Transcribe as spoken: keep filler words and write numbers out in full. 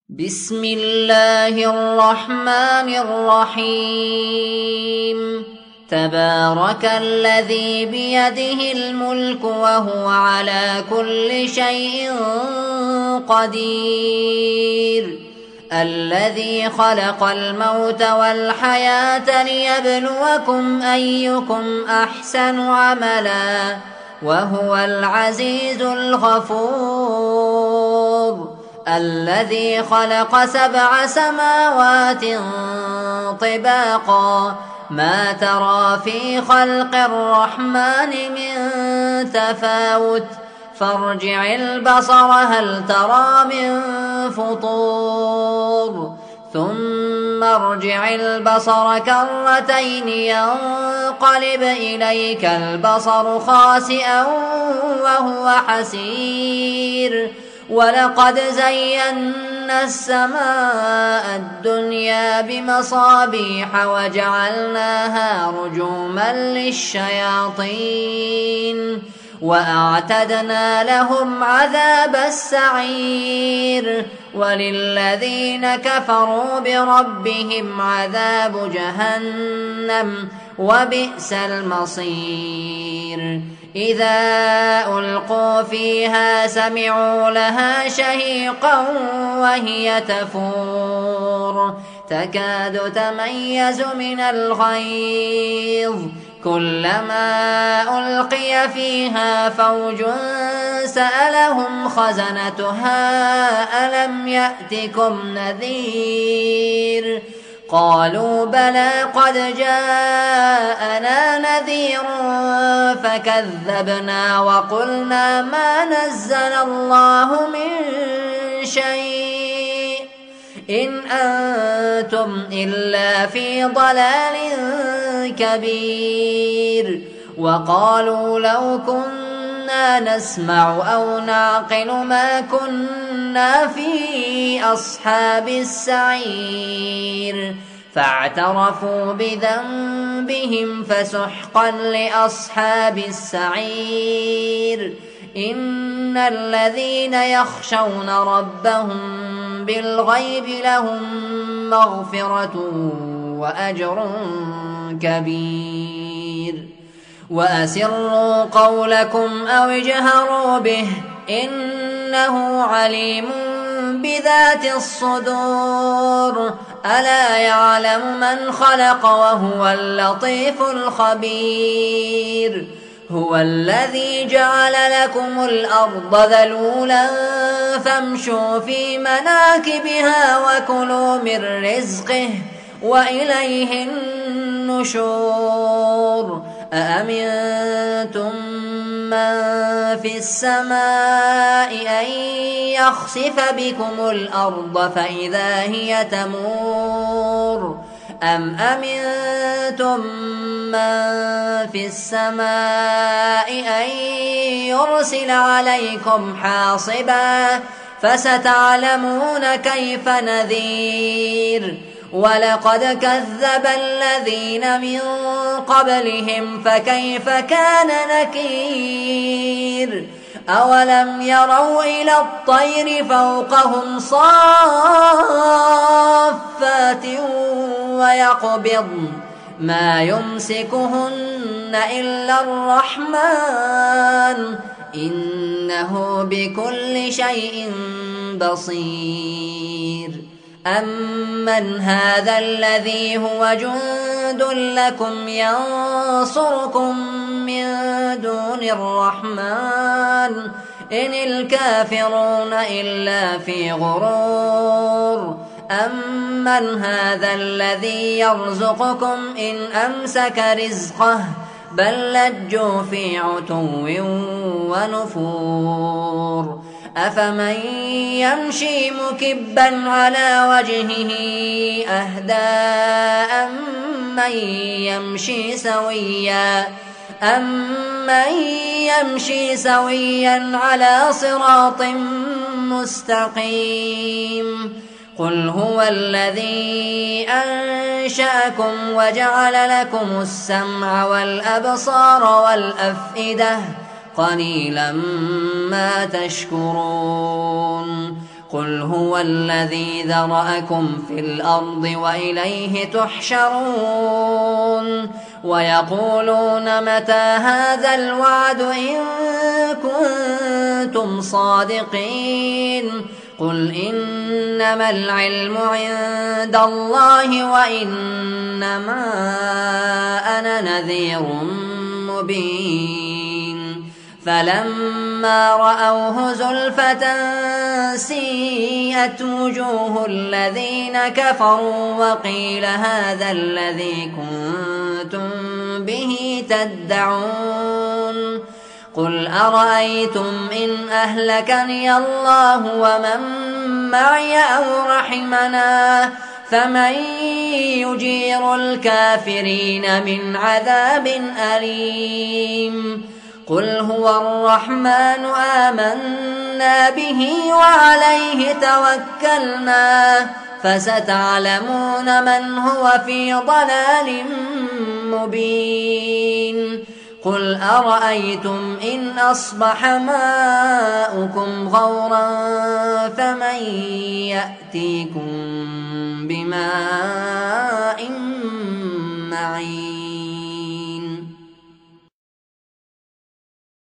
بسم الله الرحمن الرحيم. تبارك الذي بيده الملك وهو على كل شيء قدير، الذي خلق الموت والحياة ليبلوكم أيكم أحسن عملا وهو العزيز الغفور، الذي خلق سبع سماوات طباقا ما ترى في خلق الرحمن من تفاوت فارجع البصر هل ترى من فطور ثم ارجع البصر كرتين ينقلب إليك البصر خاسئا وهو حسير، ولقد زينا السماء الدنيا بمصابيح وجعلناها رجوما للشياطين وأعتدنا لهم عذاب السعير، وللذين كفروا بربهم عذاب جهنم وبئس المصير. إذا ألقوا فيها سمعوا لها شهيقا وهي تفور تكاد تميز من الغيظ، كلما ألقي فيها فوج سألهم خزنتها ألم يأتكم نذير؟ قالوا بلى قد جاءنا نذير فكذبنا وقلنا ما نزل الله من شيء إن أنتم إلا في ضلال كبير. وقالوا لو كنا نسمع أو نعقل ما كنا في أصحاب السعير، فاعترفوا بذنبهم فسحقا لأصحاب السعير. إن الذين يخشون ربهم بالغيب لهم مغفرة وأجر كبير. وأسروا قولكم أو اجهروا به إنه عليم بذات الصدور، ألا يعلم من خلق وهو اللطيف الخبير. هو الذي جعل لكم الأرض ذلولا فامشوا في مناكبها وكلوا من رزقه وإليه النشور. أأمنتم من في السماء أن يخسف بكم الأرض فإذا هي تمور، أم أمنتم من في السماء أن يرسل عليكم حاصبا فستعلمون كيف نذير. ولقد كذب الذين من قبلهم فكيف كان نكير. أولم يروا إلى الطير فوقهم صافات ويقبضن ما يمسكهن إلا الرحمن إنه بكل شيء بصير. أمن هذا الذي هو جند لكم ينصركم من دون الرحمن إن الكافرون إلا في غرور. أمن هذا الذي يرزقكم إن أمسك رزقه بل لجوا في عتو ونفور. أفمن يمشي مكبا على وجهه أهدى أمن يمشي سويا أمن يمشي سويا على صراط مستقيم. قل هو الذي أنشأكم وجعل لكم السمع والأبصار والأفئدة قليلا ما تشكرون. قل هو الذي ذرأكم في الأرض وإليه تحشرون ويقولون متى هذا الوعد إن كنتم صادقين قل إنما العلم عند الله وإنما أنا نذير مبين فلما رأوه زلفة سيئت وجوه الذين كفروا وقيل هذا الذي كنتم به تدعون قل أرأيتم إن أهلكني الله ومن معي أو رحمنا فمن يجير الكافرين من عذاب أليم قل هو الرحمن آمنا به وعليه توكلنا فستعلمون من هو في ضلال مبين قل أرأيتم إن أصبح ماؤكم غورا فمن يأتيكم بماء